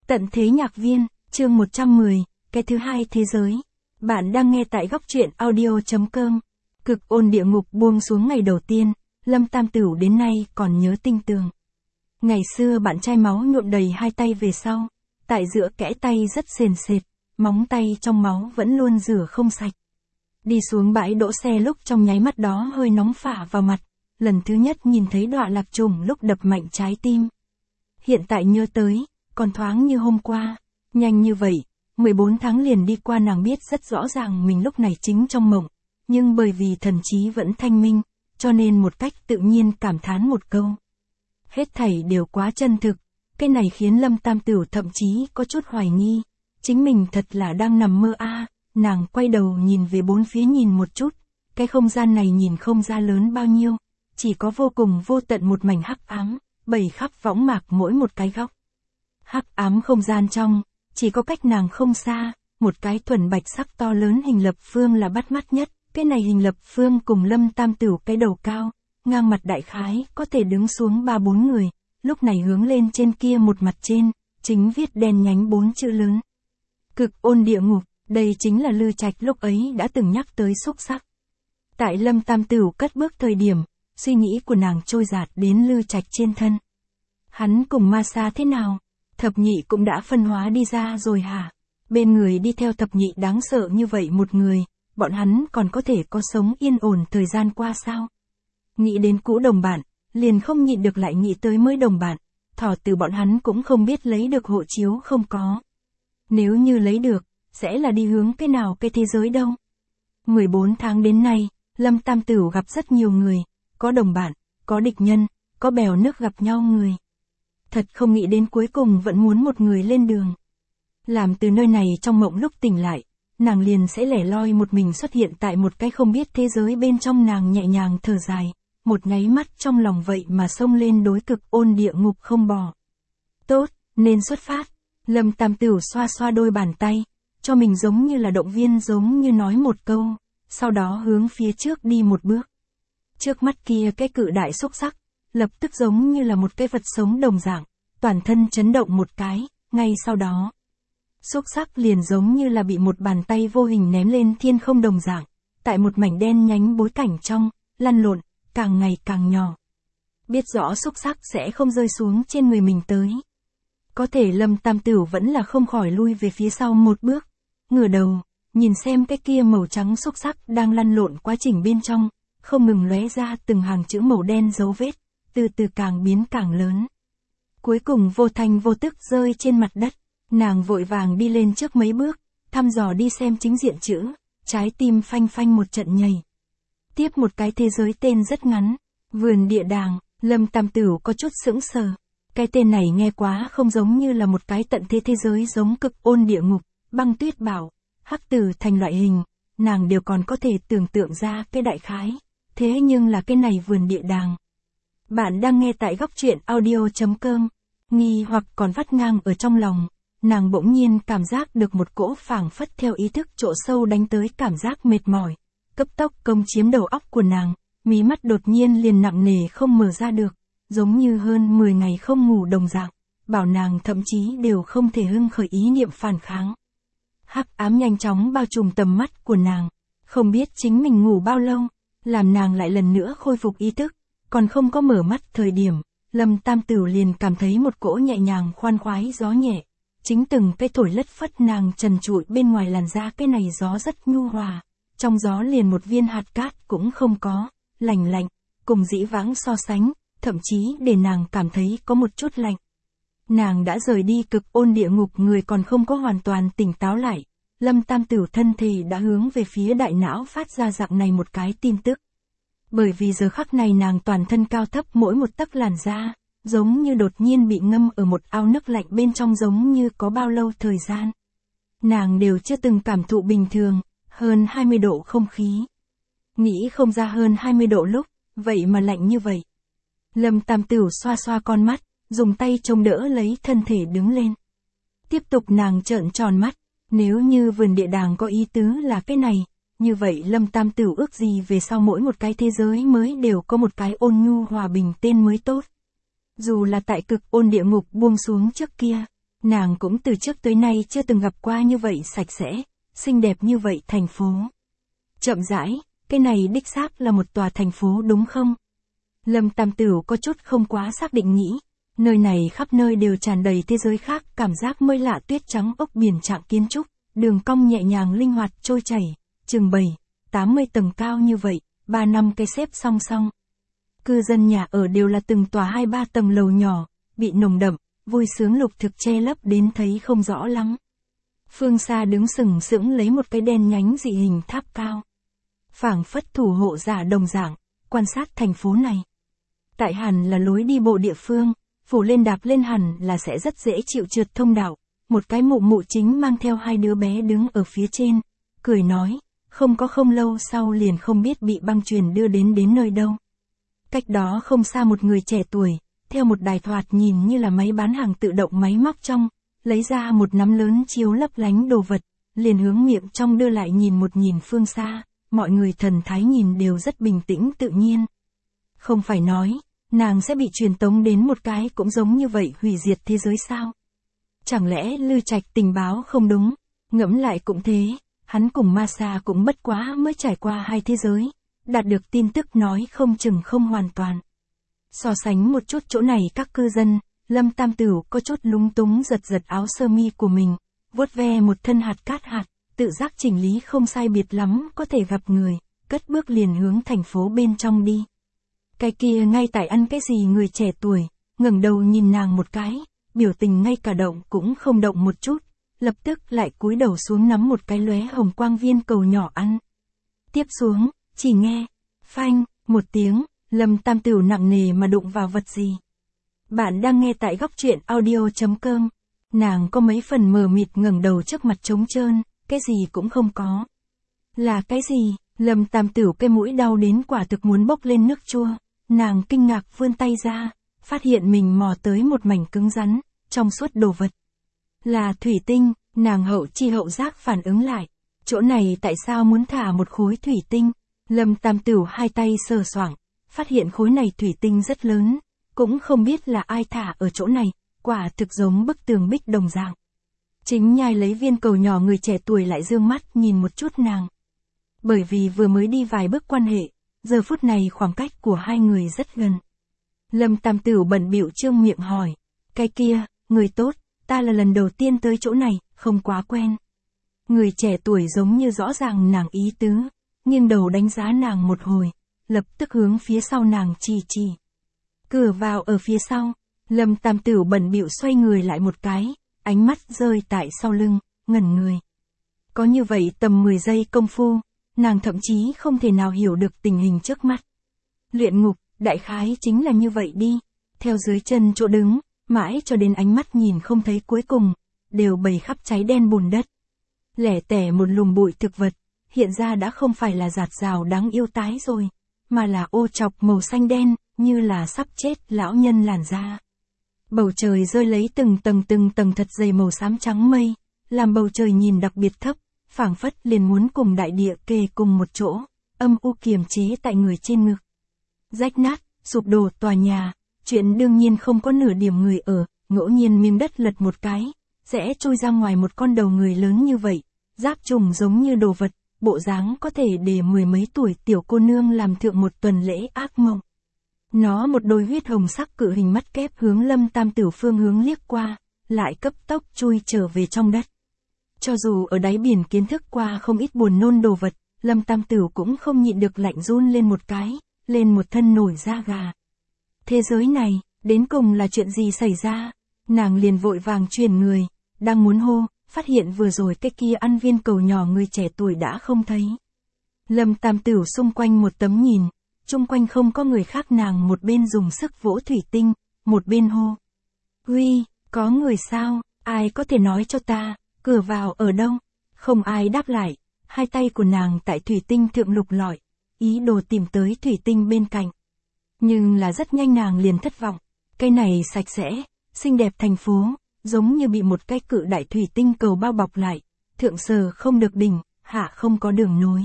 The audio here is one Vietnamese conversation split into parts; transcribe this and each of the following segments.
Tận thế nhạc viên, chương 110, cái thứ hai thế giới. Bạn đang nghe tại góc truyện audio.com. Cực ôn địa ngục buông xuống ngày đầu tiên, Lâm Tam Tửu đến nay còn nhớ tinh tường. Ngày xưa bạn trai máu nhuộm đầy hai tay về sau, tại giữa kẽ tay rất sền sệt, móng tay trong máu vẫn luôn rửa không sạch. Đi xuống bãi đỗ xe lúc trong nháy mắt đó hơi nóng phả vào mặt, lần thứ nhất nhìn thấy đọa lạc trùng lúc đập mạnh trái tim. Hiện tại nhớ tới, còn thoáng như hôm qua, nhanh như vậy, 14 tháng liền đi qua nàng biết rất rõ ràng mình lúc này chính trong mộng, nhưng bởi vì thần trí vẫn thanh minh, cho nên một cách tự nhiên cảm thán một câu. Hết thảy đều quá chân thực, cái này khiến Lâm Tam Tửu thậm chí có chút hoài nghi, chính mình thật là đang nằm mơ a. Nàng quay đầu nhìn về bốn phía nhìn một chút, cái không gian này nhìn không ra lớn bao nhiêu, chỉ có vô cùng vô tận một mảnh hắc ám, bầy khắp võng mạc mỗi một cái góc. Hắc ám không gian trong, chỉ có cách nàng không xa, một cái thuần bạch sắc to lớn hình lập phương là bắt mắt nhất, cái này hình lập phương cùng Lâm Tam Tửu cái đầu cao, ngang mặt đại khái, có thể đứng xuống 3-4 người, lúc này hướng lên trên kia một mặt trên, chính viết đen nhánh 4 chữ lớn. Cực ôn địa ngục, đây chính là Lư Trạch lúc ấy đã từng nhắc tới xúc sắc. Tại Lâm Tam Tửu cất bước thời điểm, suy nghĩ của nàng trôi dạt đến Lư Trạch trên thân. Hắn cùng ma sa thế nào? Thập nhị cũng đã phân hóa đi ra rồi hả? Bên người đi theo thập nhị đáng sợ như vậy một người, bọn hắn còn có thể có sống yên ổn thời gian qua sao? Nghĩ đến cũ đồng bạn, liền không nhịn được lại nghĩ tới mới đồng bạn, thỏ từ bọn hắn cũng không biết lấy được hộ chiếu không có. Nếu như lấy được, sẽ là đi hướng cái nào cái thế giới đâu? 14 tháng đến nay, Lâm Tam Tửu gặp rất nhiều người, có đồng bạn, có địch nhân, có bèo nước gặp nhau người. Thật không nghĩ đến cuối cùng vẫn muốn một người lên đường. Làm từ nơi này trong mộng lúc tỉnh lại, nàng liền sẽ lẻ loi một mình xuất hiện tại một cái không biết thế giới bên trong nàng nhẹ nhàng thở dài, một nháy mắt trong lòng vậy mà xông lên đối cực ôn địa ngục không bỏ. Tốt, nên xuất phát. Lâm Tam Tửu xoa xoa đôi bàn tay, cho mình giống như là động viên giống như nói một câu, sau đó hướng phía trước đi một bước. Trước mắt kia cái cự đại xúc sắc, lập tức giống như là một cái vật sống đồng dạng, toàn thân chấn động một cái, ngay sau đó. Xúc sắc liền giống như là bị một bàn tay vô hình ném lên thiên không đồng dạng, tại một mảnh đen nhánh bối cảnh trong, lăn lộn, càng ngày càng nhỏ. Biết rõ xúc sắc sẽ không rơi xuống trên người mình tới. Có thể Lâm Tam Tửu vẫn là không khỏi lui về phía sau một bước, ngửa đầu, nhìn xem cái kia màu trắng xúc sắc đang lăn lộn quá trình bên trong, không ngừng lóe ra từng hàng chữ màu đen dấu vết, từ từ càng biến càng lớn. Cuối cùng vô thanh vô tức rơi trên mặt đất, nàng vội vàng đi lên trước mấy bước, thăm dò đi xem chính diện chữ, trái tim phanh phanh một trận nhảy. Tiếp một cái thế giới tên rất ngắn, vườn địa đàng, Lâm Tam Tửu có chút sững sờ. Cái tên này nghe quá không giống như là một cái tận thế thế giới giống cực ôn địa ngục, băng tuyết bảo, hắc tử thành loại hình, nàng đều còn có thể tưởng tượng ra cái đại khái. Thế nhưng là cái này vườn địa đàng. Bạn đang nghe tại góc truyện audio.com, nghi hoặc còn vắt ngang ở trong lòng, nàng bỗng nhiên cảm giác được một cỗ phảng phất theo ý thức chỗ sâu đánh tới cảm giác mệt mỏi, cấp tốc công chiếm đầu óc của nàng, mí mắt đột nhiên liền nặng nề không mở ra được, giống như hơn 10 ngày không ngủ đồng dạng, bảo nàng thậm chí đều không thể hưng khởi ý niệm phản kháng. Hắc ám nhanh chóng bao trùm tầm mắt của nàng, không biết chính mình ngủ bao lâu, làm nàng lại lần nữa khôi phục ý thức, còn không có mở mắt thời điểm, Lâm Tam Tửu liền cảm thấy một cỗ nhẹ nhàng khoan khoái gió nhẹ, chính từng cái thổi lất phất nàng trần trụi bên ngoài làn da, cái này gió rất nhu hòa, trong gió liền một viên hạt cát cũng không có, lành lạnh, cùng dĩ vãng so sánh, thậm chí để nàng cảm thấy có một chút lạnh. Nàng đã rời đi cực ôn địa ngục, người còn không có hoàn toàn tỉnh táo lại, Lâm Tam Tửu thân thể đã hướng về phía đại não phát ra dạng này một cái tin tức. Bởi vì giờ khắc này nàng toàn thân cao thấp mỗi một tấc làn da, giống như đột nhiên bị ngâm ở một ao nước lạnh bên trong, giống như có bao lâu thời gian. Nàng đều chưa từng cảm thụ bình thường, hơn 20 độ không khí. Nghĩ không ra hơn 20 độ lúc, vậy mà lạnh như vậy. Lâm Tam Tửu xoa xoa con mắt, dùng tay chống đỡ lấy thân thể đứng lên. Tiếp tục nàng trợn tròn mắt, nếu như vườn địa đàng có ý tứ là cái này, như vậy Lâm Tam Tửu ước gì về sau mỗi một cái thế giới mới đều có một cái ôn nhu hòa bình tên mới tốt. Dù là tại cực ôn địa ngục buông xuống trước kia, Nàng cũng từ trước tới nay chưa từng gặp qua như vậy sạch sẽ, xinh đẹp như vậy thành phố. Chậm rãi, cái này đích xác là một tòa thành phố đúng không? Lâm Tam Tửu có chút không quá xác định nghĩ. Nơi này khắp nơi đều tràn đầy thế giới khác, cảm giác mới lạ, tuyết trắng ốc biển trạng kiến trúc, đường cong nhẹ nhàng linh hoạt trôi chảy, chừng 7-80 tầng cao như vậy, 3-5 cái xếp song song. Cư dân nhà ở đều là từng tòa 2-3 tầng lầu nhỏ, bị nồng đậm, vui sướng lục thực che lấp đến thấy không rõ lắm. Phương xa đứng sừng sững lấy một cái đen nhánh dị hình tháp cao. Phảng phất thủ hộ giả đồng dạng, quan sát thành phố này. Tại hẳn là lối đi bộ địa phương, phủ lên đạp lên hẳn là sẽ rất dễ chịu trượt thông đạo. Một cái mụ mụ chính mang theo 2 đứa bé đứng ở phía trên, cười nói, không lâu sau liền không biết bị băng chuyền đưa đến nơi đâu. Cách đó không xa một người trẻ tuổi, theo một đài thoạt nhìn như là máy bán hàng tự động máy móc trong, lấy ra một nắm lớn chiếu lấp lánh đồ vật, liền hướng miệng trong đưa lại nhìn phương xa, mọi người thần thái nhìn đều rất bình tĩnh tự nhiên. Không phải nói, nàng sẽ bị truyền tống đến một cái cũng giống như vậy hủy diệt thế giới sao? Chẳng lẽ Lư Trạch tình báo không đúng? Ngẫm lại cũng thế, hắn cùng Ma Sa cũng bất quá mới trải qua 2 thế giới, đạt được tin tức nói không chừng không hoàn toàn. So sánh một chút chỗ này các cư dân, Lâm Tam Tửu có chút lúng túng giật áo sơ mi của mình, vuốt ve một thân hạt cát hạt, tự giác chỉnh lý không sai biệt lắm có thể gặp người, cất bước liền hướng thành phố bên trong đi. Cái kia ngay tại ăn cái gì người trẻ tuổi, ngẩng đầu nhìn nàng một cái, biểu tình ngay cả động cũng không động một chút, lập tức lại cúi đầu xuống nắm một cái lóe hồng quang viên cầu nhỏ ăn. Tiếp xuống, chỉ nghe, phanh, một tiếng, Lâm Tam Tửu nặng nề mà đụng vào vật gì. Bạn đang nghe tại góc truyện audio.com. Nàng có mấy phần mờ mịt ngẩng đầu trước mặt trống trơn, cái gì cũng không có. Là cái gì? Lâm Tam Tửu cái mũi đau đến quả thực muốn bốc lên nước chua. Nàng kinh ngạc vươn tay ra, phát hiện mình mò tới một mảnh cứng rắn, trong suốt đồ vật. Là thủy tinh, nàng hậu chi hậu giác phản ứng lại. Chỗ này tại sao muốn thả một khối thủy tinh? Lâm Tam Tửu 2 tay sờ soạng, phát hiện khối này thủy tinh rất lớn, cũng không biết là ai thả ở chỗ này, quả thực giống bức tường bích đồng dạng. Chính nhai lấy viên cầu nhỏ người trẻ tuổi lại dương mắt nhìn một chút nàng. Bởi vì vừa mới đi vài bước quan hệ, giờ phút này khoảng cách của 2 người rất gần. Lâm Tam Tửu bận bịu trương miệng hỏi, cái kia, người tốt, ta là lần đầu tiên tới chỗ này, không quá quen. Người trẻ tuổi giống như rõ ràng nàng ý tứ, nghiêng đầu đánh giá nàng một hồi, lập tức hướng phía sau nàng chỉ. Cửa vào ở phía sau, Lâm Tam Tửu bận bịu xoay người lại một cái, ánh mắt rơi tại sau lưng, ngẩn người. Có như vậy tầm 10 giây công phu, nàng thậm chí không thể nào hiểu được tình hình trước mắt. Luyện ngục, đại khái chính là như vậy đi, theo dưới chân chỗ đứng, mãi cho đến ánh mắt nhìn không thấy cuối cùng, đều bầy khắp cháy đen bùn đất. Lẻ tẻ một lùm bụi thực vật, hiện ra đã không phải là giạt rào đáng yêu tái rồi, mà là ô chọc màu xanh đen, như là sắp chết lão nhân làn da. Bầu trời rơi lấy từng tầng thật dày màu xám trắng mây, làm bầu trời nhìn đặc biệt thấp, phảng phất liền muốn cùng đại địa kề cùng một chỗ, âm u kiềm chế tại người trên ngực. Rách nát, sụp đổ tòa nhà, chuyện đương nhiên không có nửa điểm người ở, ngẫu nhiên miếng đất lật một cái, sẽ trôi ra ngoài một con đầu người lớn như vậy, giáp trùng giống như đồ vật, bộ dáng có thể để 10 mấy tuổi tiểu cô nương làm thượng một tuần lễ ác mộng. Nó một đôi huyết hồng sắc cự hình mắt kép hướng Lâm Tam Tửu phương hướng liếc qua, lại cấp tốc chui trở về trong đất. Cho dù ở đáy biển kiến thức qua không ít buồn nôn đồ vật, Lâm Tam Tửu cũng không nhịn được lạnh run lên một cái, lên một thân nổi da gà. Thế giới này, đến cùng là chuyện gì xảy ra? Nàng liền vội vàng chuyển người, đang muốn hô, phát hiện vừa rồi cái kia ăn viên cầu nhỏ người trẻ tuổi đã không thấy. Lâm Tam Tửu xung quanh một tấm nhìn, chung quanh không có người khác, nàng một bên dùng sức vỗ thủy tinh, một bên hô. Uy, có người sao, ai có thể nói cho ta, cửa vào ở đâu? Không ai đáp lại, 2 tay của nàng tại thủy tinh thượng lục lọi, ý đồ tìm tới thủy tinh bên cạnh. Nhưng là rất nhanh nàng liền thất vọng, cái này sạch sẽ, xinh đẹp thành phố, giống như bị một cái cự đại thủy tinh cầu bao bọc lại, thượng sờ không được đỉnh, hạ không có đường nối.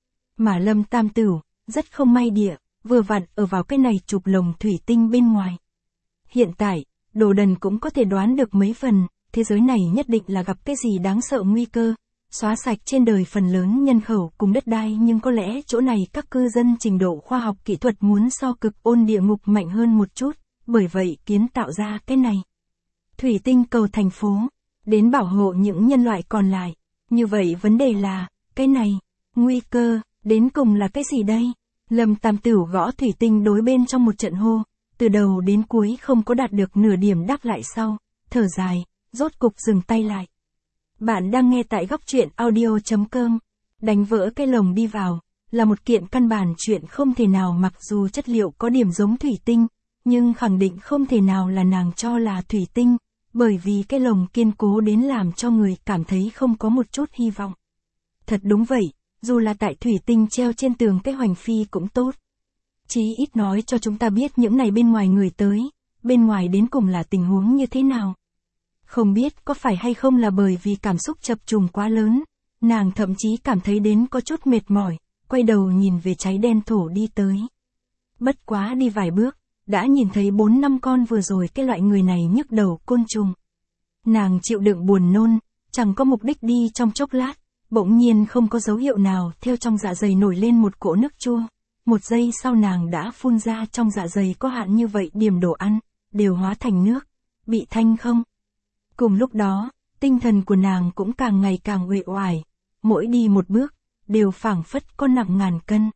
Mà Lâm Tam Tửu, rất không may địa, vừa vặn ở vào cái này chụp lồng thủy tinh bên ngoài. Hiện tại, đồ đần cũng có thể đoán được mấy phần, thế giới này nhất định là gặp cái gì đáng sợ nguy cơ, xóa sạch trên đời phần lớn nhân khẩu cùng đất đai, nhưng có lẽ chỗ này các cư dân trình độ khoa học kỹ thuật muốn so cực ôn địa ngục mạnh hơn một chút, bởi vậy kiến tạo ra cái này. Thủy tinh cầu thành phố, đến bảo hộ những nhân loại còn lại. Như vậy vấn đề là, cái này, nguy cơ, đến cùng là cái gì đây? Lâm Tam Tửu gõ thủy tinh đối bên trong một trận hô, từ đầu đến cuối không có đạt được nửa điểm đáp lại sau, thở dài, rốt cục dừng tay lại. Bạn đang nghe tại góc truyện audio.com. Đánh vỡ cái lồng đi vào, là một kiện căn bản chuyện không thể nào, mặc dù chất liệu có điểm giống thủy tinh, nhưng khẳng định không thể nào là nàng cho là thủy tinh, bởi vì cái lồng kiên cố đến làm cho người cảm thấy không có một chút hy vọng. Thật đúng vậy, dù là tại thủy tinh treo trên tường cái hoành phi cũng tốt. Chí ít nói cho chúng ta biết những này bên ngoài người tới, bên ngoài đến cùng là tình huống như thế nào. Không biết có phải hay không là bởi vì cảm xúc chập trùng quá lớn, nàng thậm chí cảm thấy đến có chút mệt mỏi, quay đầu nhìn về cháy đen thổ đi tới. Bất quá đi vài bước, đã nhìn thấy 4-5 con vừa rồi cái loại người này nhức đầu côn trùng. Nàng chịu đựng buồn nôn, chẳng có mục đích đi trong chốc lát, bỗng nhiên không có dấu hiệu nào, theo trong dạ dày nổi lên một cỗ nước chua. Một giây sau nàng đã phun ra, trong dạ dày có hạn như vậy điểm đồ ăn, đều hóa thành nước, bị thanh không. Cùng lúc đó, tinh thần của nàng cũng càng ngày càng uể oải, mỗi đi một bước, đều phảng phất có nặng ngàn cân.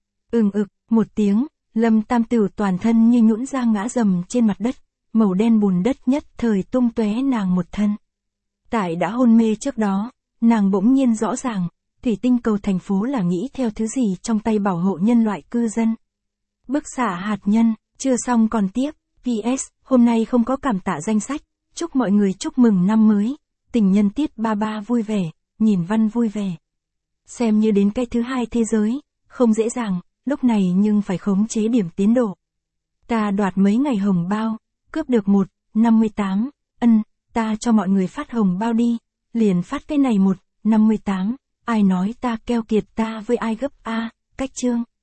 Một tiếng, Lâm Tam Tửu toàn thân như nhũn ra ngã rầm trên mặt đất, màu đen bùn đất nhất thời tung tóe nàng một thân. Tại đã hôn mê trước đó, nàng bỗng nhiên rõ ràng, thủy tinh cầu thành phố là nghĩ theo thứ gì trong tay bảo hộ nhân loại cư dân. Bức xạ hạt nhân, chưa xong còn tiếp, PS, hôm nay không có cảm tạ danh sách, chúc mọi người chúc mừng năm mới, tình nhân tiết 33 vui vẻ, nhìn văn vui vẻ. Xem như đến cái thứ hai thế giới, không dễ dàng, lúc này nhưng phải khống chế điểm tiến độ. Ta đoạt mấy ngày hồng bao, cướp được 1,58, ta cho mọi người phát hồng bao đi, liền phát cái này 1,58, ai nói ta keo kiệt ta với ai gấp A, cách chương.